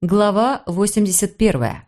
Глава 81.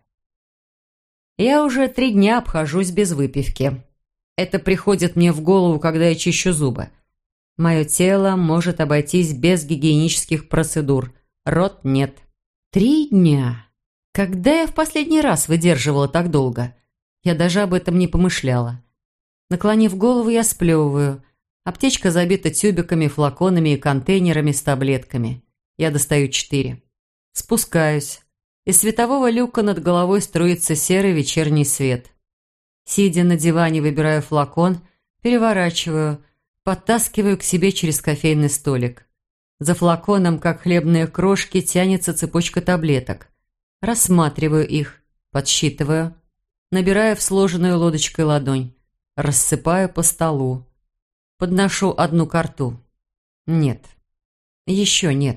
Я уже 3 дня обхожусь без выпивки. Это приходит мне в голову, когда я чищу зубы. Мое тело может обойтись без гигиенических процедур. Рот нет. 3 дня. Когда я в последний раз выдерживала так долго? Я даже об этом не помышляла. Наклонив голову, я сплевываю. Аптечка забита тюбиками, флаконами и контейнерами с таблетками. Я достаю 4. Спускаюсь. Из светового люка над головой струится серый вечерний свет. Сидя на диване, выбираю флакон, переворачиваю, подтаскиваю к себе через кофейный столик. За флаконом, как хлебные крошки, тянется цепочка таблеток. Рассматриваю их, подсчитываю, набираю в сложенную лодочкой ладонь, рассыпаю по столу. Подношу одну ко рту. Нет. Еще нет.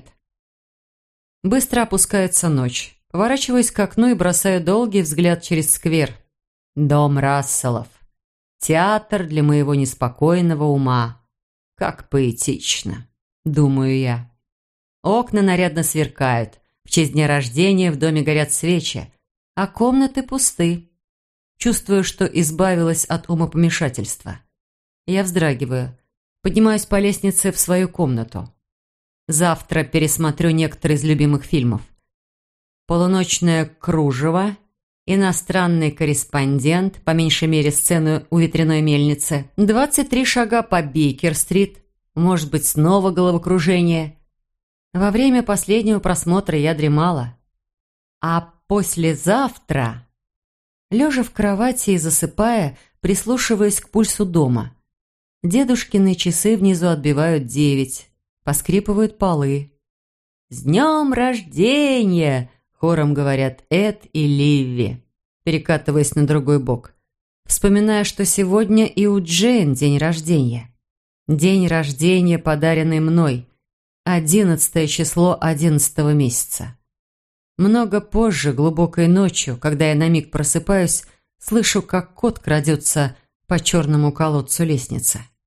Быстро опускается ночь. Поворачиваюсь к окну и бросаю долгий взгляд через сквер. Дом Расселов. Театр для моего неспокойного ума. Как поэтично, думаю я. Окна нарядно сверкают. В честь дня рождения в доме горят свечи, а комнаты пусты. Чувствую, что избавилась от умопомешательства. Я вздрагиваю. Поднимаюсь по лестнице в свою комнату. Завтра пересмотрю некоторые из любимых фильмов. «Полуночное кружево», «Иностранный корреспондент», по меньшей мере сцену у ветряной мельницы, «23 шага по Бейкер-стрит», может быть, снова головокружение. Во время последнего просмотра я дремала. А послезавтра, лежа в кровати и засыпая, прислушиваясь к пульсу дома. Дедушкины часы внизу отбивают 9. Поскрипывают полы. «С днем рождения!» — хором говорят Эд и Ливи, перекатываясь на другой бок. Вспоминая, что сегодня и у Джейн день рождения. День рождения, подаренный мной. 11 число 11 месяца. Много позже, глубокой ночью, когда я на миг просыпаюсь, слышу, как кот крадется по черному колодцу лестницы.